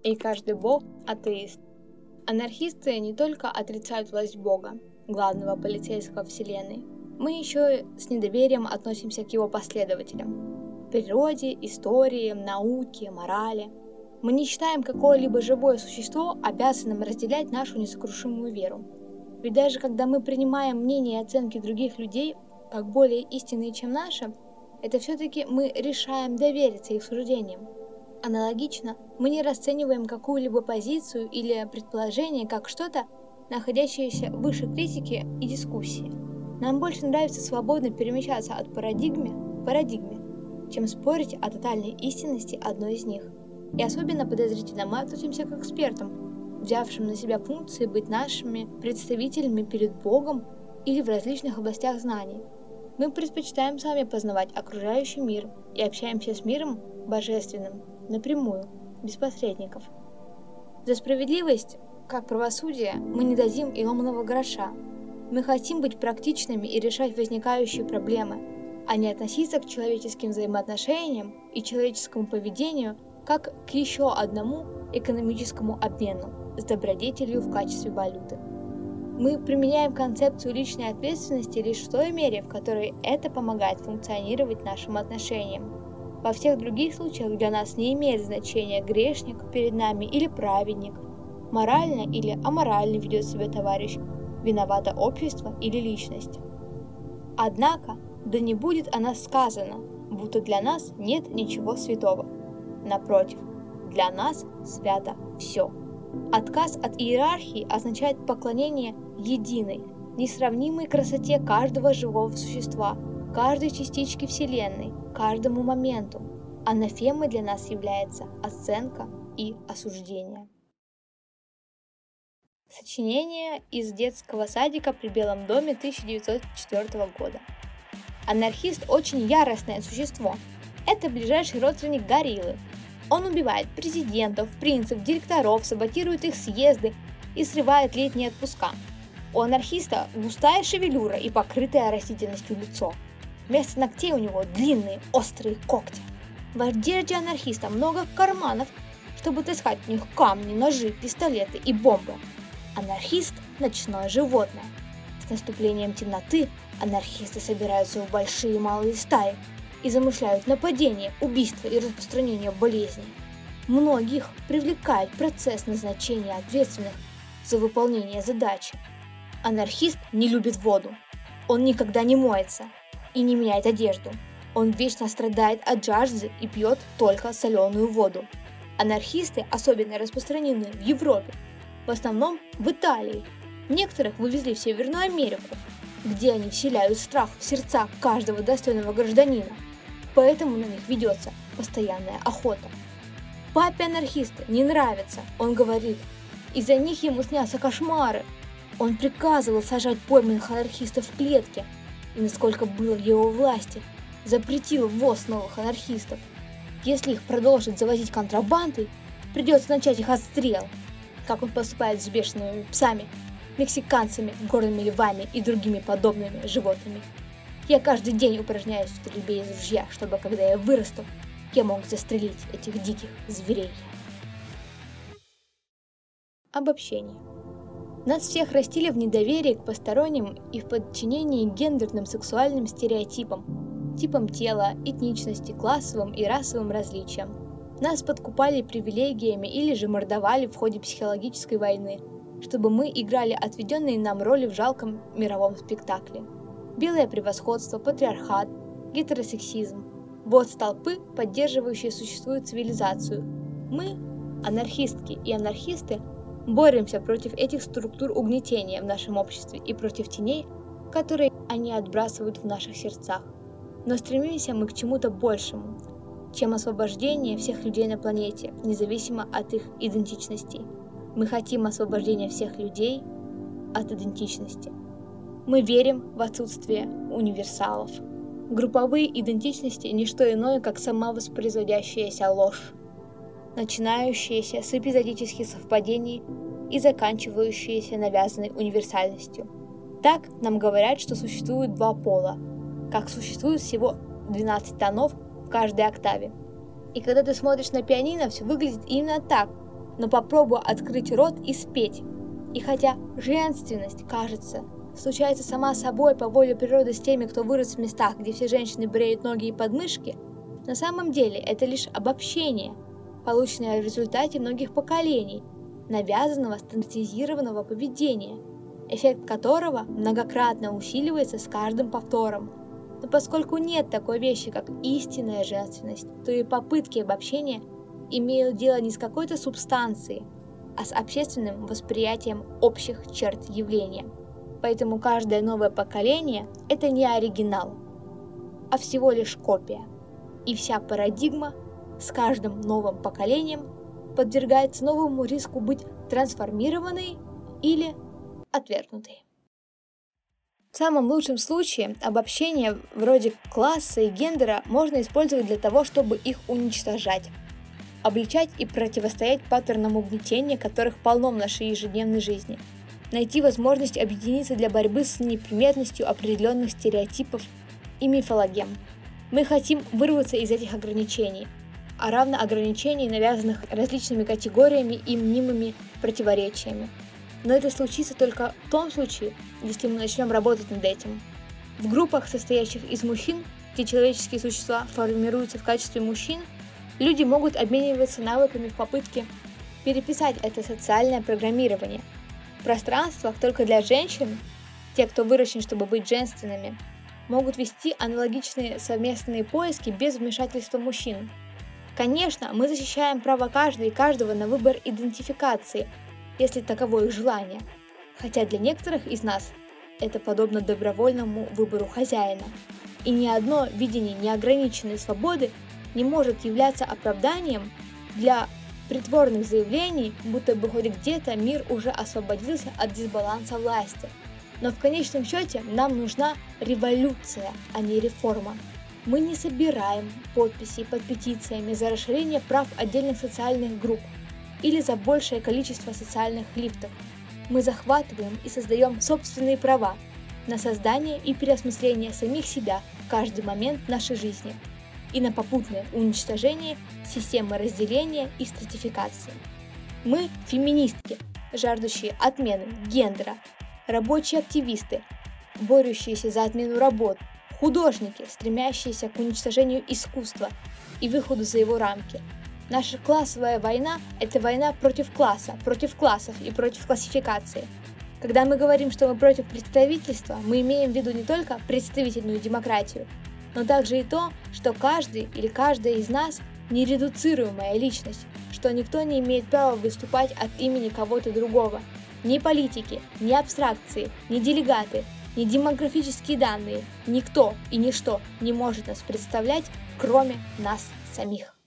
и каждый бог – атеист. Анархисты не только отрицают власть Бога, главного полицейского Вселенной, мы еще с недоверием относимся к его последователям – природе, истории, науке, морали. Мы не считаем какое-либо живое существо обязанным разделять нашу несокрушимую веру. Ведь даже когда мы принимаем мнения и оценки других людей как более истинные, чем наши, это все-таки мы решаем довериться их суждениям. Аналогично, мы не расцениваем какую-либо позицию или предположение как что-то, находящееся выше критики и дискуссии. Нам больше нравится свободно перемещаться от парадигмы к парадигме, чем спорить о тотальной истинности одной из них. И особенно подозрительно мы относимся к экспертам, взявшим на себя функции быть нашими представителями перед Богом или в различных областях знаний. Мы предпочитаем сами познавать окружающий мир и общаемся с миром божественным напрямую, без посредников. За справедливость, как правосудие, мы не дадим и ломаного гроша. Мы хотим быть практичными и решать возникающие проблемы, а не относиться к человеческим взаимоотношениям и человеческому поведению как к еще одному экономическому обмену с добродетелью в качестве валюты. Мы применяем концепцию личной ответственности лишь в той мере, в которой это помогает функционировать нашим отношениям. Во всех других случаях для нас не имеет значения, грешник перед нами или праведник, морально или аморально ведет себя товарищ, виновато общество или личность. Однако, да не будет о нас сказано, будто для нас нет ничего святого. Напротив, для нас свято все. Отказ от иерархии означает поклонение единой, несравнимой красоте каждого живого существа, каждой частички Вселенной, каждому моменту. Анафемой для нас является оценка и осуждение. Сочинение из детского садика при Белом доме 1904 года. Анархист очень яростное существо. Это ближайший родственник гориллы. Он убивает президентов, принцев, директоров, саботирует их съезды и срывает летние отпуска. У анархиста густая шевелюра и покрытое растительностью лицо. Вместо ногтей у него длинные острые когти. В одежде анархиста много карманов, чтобы таскать в них камни, ножи, пистолеты и бомбы. Анархист – ночное животное. С наступлением темноты анархисты собираются в большие и малые стаи и замышляют нападения, убийства и распространение болезней. Многих привлекает процесс назначения ответственных за выполнение задачи. Анархист не любит воду. Он никогда не моется и не меняет одежду. Он вечно страдает от жажды и пьет только соленую воду. Анархисты особенно распространены в Европе, в основном в Италии. Некоторых вывезли в Северную Америку, где они вселяют страх в сердца каждого достойного гражданина. Поэтому на них ведется постоянная охота. Папе анархиста не нравится, он говорит, из-за них ему снятся кошмары. Он приказывал сажать пойманных анархистов в клетки и, насколько было в его власти, запретил ввоз новых анархистов. Если их продолжат завозить контрабандой, придется начать их отстрел, как он поступает с бешеными псами, мексиканцами, горными львами и другими подобными животными. Я каждый день упражняюсь в стрельбе из ружья, чтобы, когда я вырасту, я мог застрелить этих диких зверей. Обобщение. Нас всех растили в недоверии к посторонним и в подчинении гендерным сексуальным стереотипам, типам тела, этничности, классовым и расовым различиям. Нас подкупали привилегиями или же мордовали в ходе психологической войны, чтобы мы играли отведенные нам роли в жалком мировом спектакле. Белое превосходство, патриархат, гетеросексизм – вот столпы, поддерживающие существующую цивилизацию. Мы, анархистки и анархисты, боремся против этих структур угнетения в нашем обществе и против теней, которые они отбрасывают в наших сердцах. Но стремимся мы к чему-то большему, чем освобождение всех людей на планете, независимо от их идентичностей. Мы хотим освобождения всех людей от идентичности. Мы верим в отсутствие универсалов. Групповые идентичности – не что иное, как самовоспроизводящаяся ложь, начинающаяся с эпизодических совпадений и заканчивающаяся навязанной универсальностью. Так нам говорят, что существует два пола, как существует всего 12 тонов в каждой октаве. И когда ты смотришь на пианино, все выглядит именно так. но попробуй открыть рот и спеть. И хотя женственность, кажется, случается сама собой по воле природы с теми, кто вырос в местах, где все женщины бреют ноги и подмышки, на самом деле это лишь обобщение, полученное в результате многих поколений, навязанного стандартизированного поведения, эффект которого многократно усиливается с каждым повтором. Но поскольку нет такой вещи, как истинная женственность, то и попытки обобщения имеют дело не с какой-то субстанцией, а с общественным восприятием общих черт явления. Поэтому каждое новое поколение – это не оригинал, а всего лишь копия. И вся парадигма с каждым новым поколением подвергается новому риску быть трансформированной или отвергнутой. В самом лучшем случае обобщения вроде класса и гендера можно использовать для того, чтобы их уничтожать, обличать и противостоять паттернам угнетения, которых полно в нашей ежедневной жизни, найти возможность объединиться для борьбы с неприметностью определенных стереотипов и мифологем. Мы хотим вырваться из этих ограничений, а равно ограничений, навязанных различными категориями и мнимыми противоречиями. Но это случится только в том случае, если мы начнем работать над этим. В группах, состоящих из мужчин, где человеческие существа формируются в качестве мужчин, люди могут обмениваться навыками в попытке переписать это социальное программирование. В пространствах только для женщин, те, кто выращен, чтобы быть женственными, могут вести аналогичные совместные поиски без вмешательства мужчин. Конечно, мы защищаем право каждой и каждого на выбор идентификации, если таково их желание, хотя для некоторых из нас это подобно добровольному выбору хозяина. И ни одно видение неограниченной свободы не может являться оправданием для притворных заявлений, будто бы хоть где-то мир уже освободился от дисбаланса власти. Но в конечном счете нам нужна революция, а не реформа. Мы не собираем подписи под петициями за расширение прав отдельных социальных групп или за большее количество социальных лифтов. Мы захватываем и создаем собственные права на создание и переосмысление самих себя в каждый момент нашей жизни и на попутное уничтожение системы разделения и стратификации. Мы феминистки, жаждущие отмены гендера, рабочие активисты, борющиеся за отмену работ, художники, стремящиеся к уничтожению искусства и выходу за его рамки. Наша классовая война – это война против класса, против классов и против классификации. Когда мы говорим, что мы против представительства, мы имеем в виду не только представительную демократию, но также и то, что каждый или каждая из нас – нередуцируемая личность, что никто не имеет права выступать от имени кого-то другого. Ни политики, ни абстракции, ни делегаты, ни демографические данные, никто и ничто не может нас представлять, кроме нас самих.